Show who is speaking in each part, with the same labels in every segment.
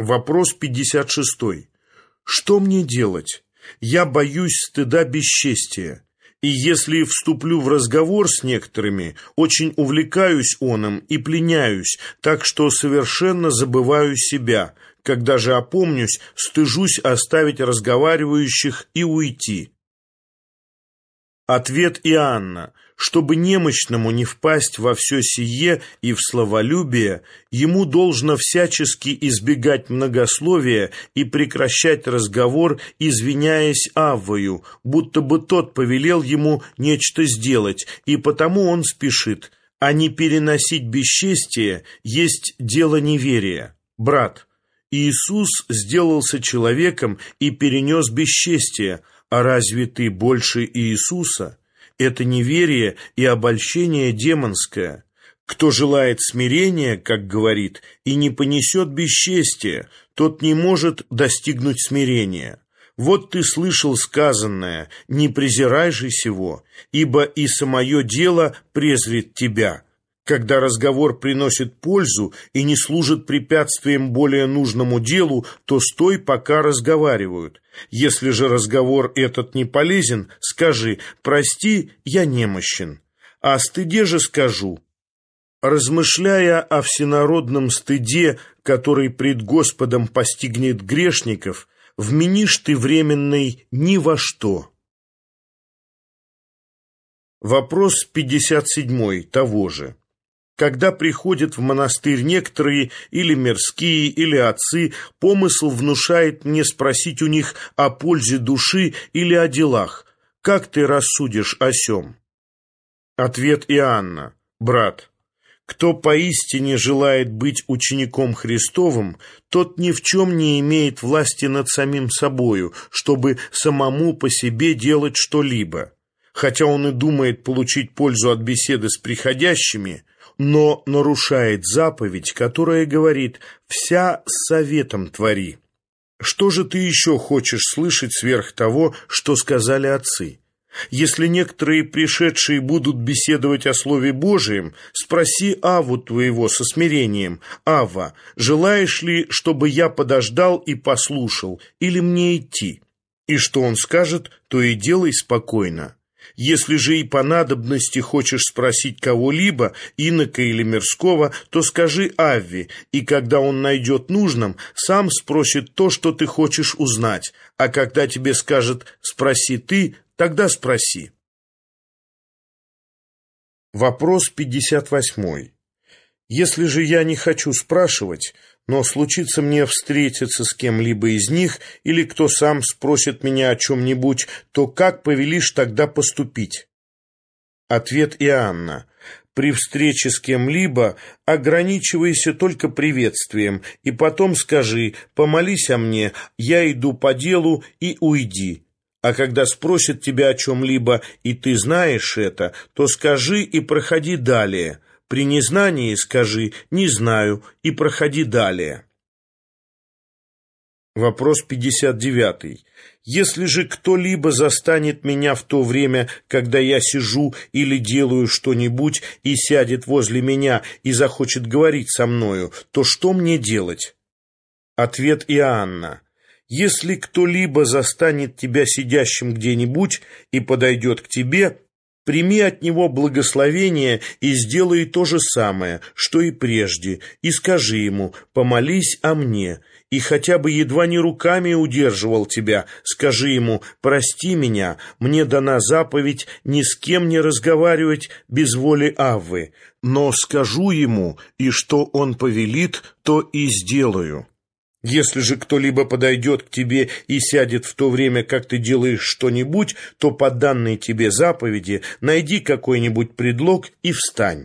Speaker 1: Вопрос 56. Что мне делать? Я боюсь стыда бесчестия. И если вступлю в разговор с некоторыми, очень увлекаюсь оном и пленяюсь, так что совершенно забываю себя. Когда же опомнюсь, стыжусь оставить разговаривающих и уйти. Ответ Иоанна. Чтобы немощному не впасть во все сие и в словолюбие, ему должно всячески избегать многословия и прекращать разговор, извиняясь Аввою, будто бы тот повелел ему нечто сделать, и потому он спешит. А не переносить бесчестие есть дело неверия. Брат, Иисус сделался человеком и перенес бесчестие, а разве ты больше Иисуса? Это неверие и обольщение демонское. Кто желает смирения, как говорит, и не понесет бесчестия, тот не может достигнуть смирения. Вот ты слышал сказанное: «Не презирай же сего, ибо и самое дело презрит тебя». Когда разговор приносит пользу и не служит препятствием более нужному делу, то стой, пока разговаривают. Если же разговор этот не полезен, скажи: «Прости, я немощен». О стыде же скажу: размышляя о всенародном стыде, который пред Господом постигнет грешников, вменишь ты временный ни во что. Вопрос 57 того же. Когда приходят в монастырь некоторые, или мирские, или отцы, помысл внушает мне спросить у них о пользе души или о делах. Как ты рассудишь о сем? Ответ Иоанна. Брат, кто поистине желает быть учеником Христовым, тот ни в чем не имеет власти над самим собою, чтобы самому по себе делать что-либо. Хотя он и думает получить пользу от беседы с приходящими, но нарушает заповедь, которая говорит: «Вся с советом твори». Что же ты еще хочешь слышать сверх того, что сказали отцы? Если некоторые пришедшие будут беседовать о Слове Божием, спроси Авву твоего со смирением: «Авва, желаешь ли, чтобы я подождал и послушал, или мне идти?» И что он скажет, то и делай спокойно. Если же и по надобности хочешь спросить кого-либо, инока или мирского, то скажи Авве, и когда он найдет нужным, сам спросит то, что ты хочешь узнать, а когда тебе скажет «спроси ты», тогда спроси. Вопрос 58. Если же я не хочу спрашивать, но случится мне встретиться с кем-либо из них, или кто сам спросит меня о чем-нибудь, то как повелишь тогда поступить? Ответ Иоанна. При встрече с кем-либо ограничивайся только приветствием, и потом скажи: «Помолись о мне, я иду по делу», и уйди. А когда спросят тебя о чем-либо, и ты знаешь это, то скажи и проходи далее. При незнании скажи: «Не знаю», и проходи далее. Вопрос 59. Если же кто-либо застанет меня в то время, когда я сижу или делаю что-нибудь, и сядет возле меня и захочет говорить со мною, то что мне делать? Ответ Иоанна. Если кто-либо застанет тебя сидящим где-нибудь и подойдет к тебе, прими от него благословение и сделай то же самое, что и прежде, и скажи ему: «Помолись о мне», и хотя бы едва не руками удерживал тебя, скажи ему: «Прости меня, мне дана заповедь ни с кем не разговаривать без воли Аввы, но скажу ему, и что он повелит, то и сделаю». Если же кто-либо подойдет к тебе и сядет в то время, как ты делаешь что-нибудь, то по данной тебе заповеди найди какой-нибудь предлог и встань.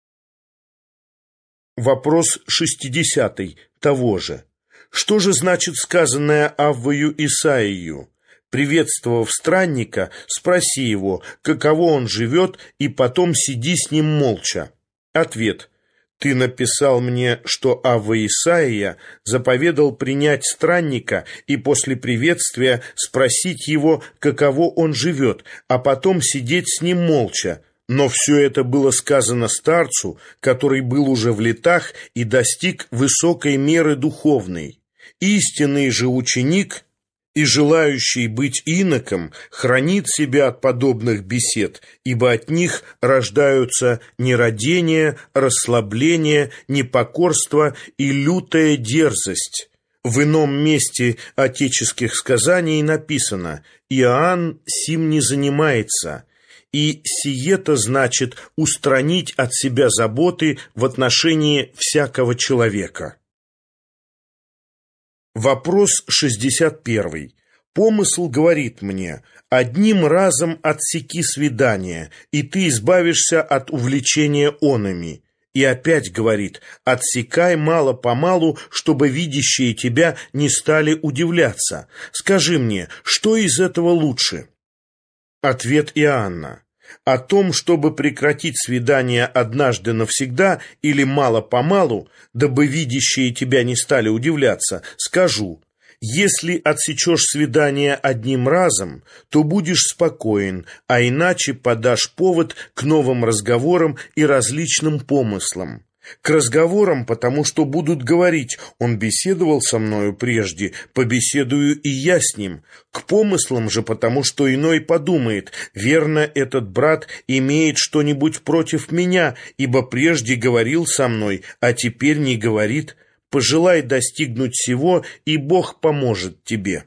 Speaker 1: Вопрос 60 того же. Что же значит сказанное Аввою Исаию? Приветствовав странника, спроси его, каково он живет, и потом сиди с ним молча. Ответ. Ты написал мне, что Авва Исаия заповедал принять странника и после приветствия спросить его, каково он живет, а потом сидеть с ним молча. Но все это было сказано старцу, который был уже в летах и достиг высокой меры духовной. Истинный же ученик и желающий быть иноком хранит себя от подобных бесед, ибо от них рождаются нерадение, расслабление, непокорство и лютая дерзость. В ином месте отеческих сказаний написано: «Иоанн сим не занимается», и сие-то значит устранить от себя заботы в отношении всякого человека. Вопрос 61. Помысл говорит мне: одним разом отсеки свидания, и ты избавишься от увлечения онами. И опять говорит: отсекай мало-помалу, чтобы видящие тебя не стали удивляться. Скажи мне, что из этого лучше? Ответ Иоанна: о том, чтобы прекратить свидание однажды навсегда или мало-помалу, дабы видящие тебя не стали удивляться, скажу: если отсечешь свидание одним разом, то будешь спокоен, а иначе подашь повод к новым разговорам и различным помыслам. К разговорам, потому что будут говорить: он беседовал со мною прежде, побеседую и я с ним. К помыслам же, потому что иной подумает: верно, этот брат имеет что-нибудь против меня, ибо прежде говорил со мной, а теперь не говорит. Пожелай достигнуть всего, и Бог поможет тебе.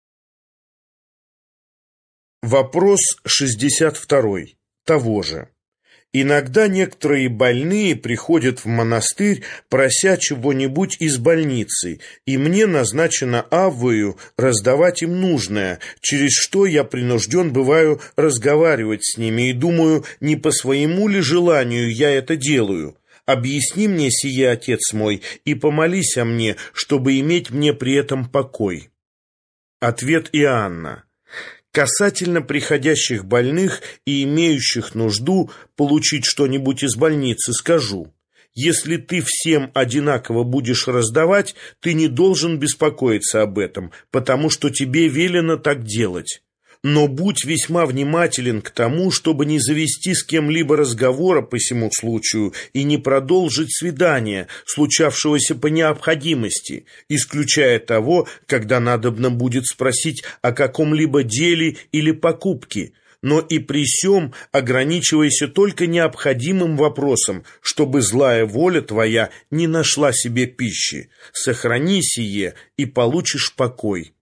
Speaker 1: Вопрос 62. Того же. Иногда некоторые больные приходят в монастырь, прося чего-нибудь из больницы, и мне назначено аввою раздавать им нужное, через что я принужден бываю разговаривать с ними, и думаю, не по своему ли желанию я это делаю. Объясни мне сие, отец мой, и помолись о мне, чтобы иметь мне при этом покой. Ответ Иоанна. Касательно приходящих больных и имеющих нужду получить что-нибудь из больницы, скажу: если ты всем одинаково будешь раздавать, ты не должен беспокоиться об этом, потому что тебе велено так делать. Но будь весьма внимателен к тому, чтобы не завести с кем-либо разговора по сему случаю и не продолжить свидание, случавшегося по необходимости, исключая того, когда надобно будет спросить о каком-либо деле или покупке, но и при сём ограничивайся только необходимым вопросом, чтобы злая воля твоя не нашла себе пищи. Сохрани сие, и получишь покой.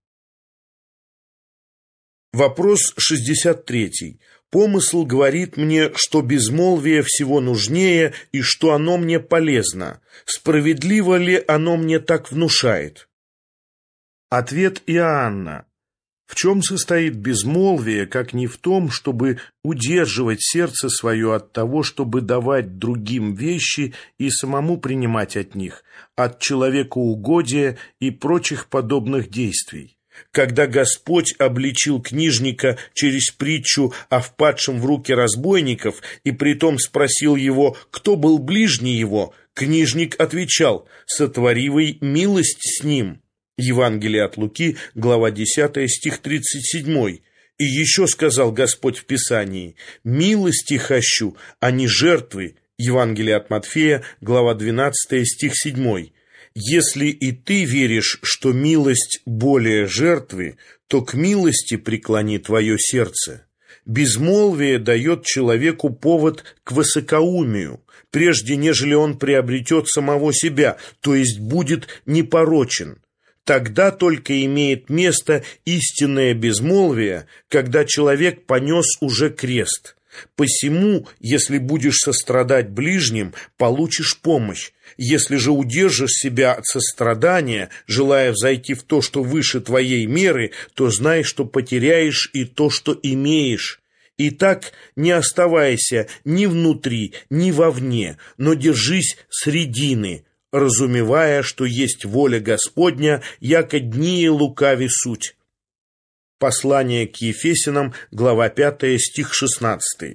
Speaker 1: Вопрос 63. Помысл говорит мне, что безмолвие всего нужнее и что оно мне полезно. Справедливо ли оно мне так внушает? Ответ Иоанна. В чем состоит безмолвие, как не в том, чтобы удерживать сердце свое от того, чтобы давать другим вещи и самому принимать от них, от человекоугодия и прочих подобных действий? Когда Господь обличил книжника через притчу о впадшем в руки разбойников и притом спросил его, кто был ближний его, книжник отвечал: «Сотворивый милость с ним». Евангелие от Луки, глава 10, стих 37. И еще сказал Господь в Писании: «Милости хощу, а не жертвы». Евангелие от Матфея, глава 12, стих 7. Если и ты веришь, что милость более жертвы, то к милости преклони твое сердце. Безмолвие дает человеку повод к высокоумию, прежде нежели он приобретет самого себя, то есть будет непорочен. Тогда только имеет место истинное безмолвие, когда человек понес уже крест. Посему, если будешь сострадать ближним, получишь помощь. Если же удержишь себя от сострадания, желая взойти в то, что выше твоей меры, то знай, что потеряешь и то, что имеешь. Итак, не оставайся ни внутри, ни вовне, но держись средины, разумевая, что есть воля Господня, яко дни лукави суть. Послание к Ефесянам, глава 5, стих 16.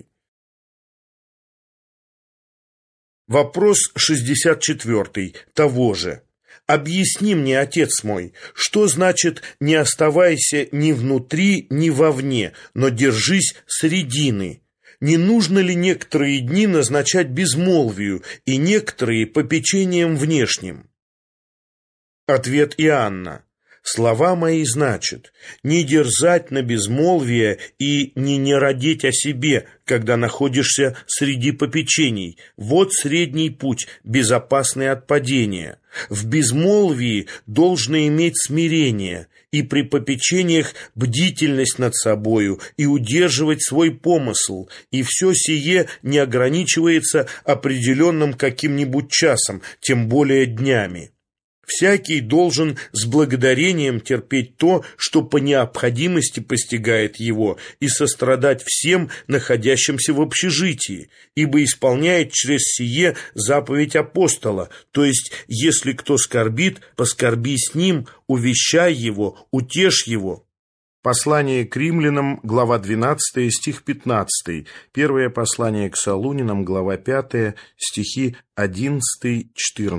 Speaker 1: Вопрос 64. Того же. Объясни мне, отец мой, что значит «не оставайся ни внутри, ни вовне, но держись средины»? Не нужно ли некоторые дни назначать безмолвию и некоторые попечением внешним? Ответ Иоанна. Слова мои значит, не дерзать на безмолвие и не родить о себе, когда находишься среди попечений. Вот средний путь, безопасный от падения. В безмолвии должно иметь смирение, и при попечениях бдительность над собою, и удерживать свой помысл, и все сие не ограничивается определенным каким-нибудь часом, тем более днями. Всякий должен с благодарением терпеть то, что по необходимости постигает его, и сострадать всем, находящимся в общежитии, ибо исполняет через сие заповедь апостола, то есть, если кто скорбит, поскорби с ним, увещай его, утешь его. Послание к римлянам, глава 12, стих 15, первое послание к Солунянам, глава 5, стихи 11-14.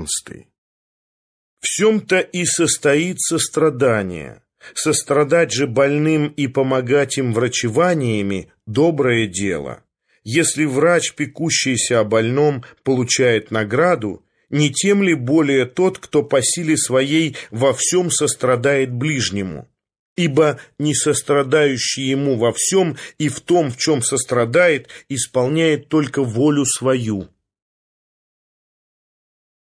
Speaker 1: В сем-то и состоит сострадание. Сострадать же больным и помогать им врачеваниями – доброе дело. Если врач, пекущийся о больном, получает награду, не тем ли более тот, кто по силе своей во всем сострадает ближнему? Ибо не сострадающий ему во всем и в том, в чем сострадает, исполняет только волю свою.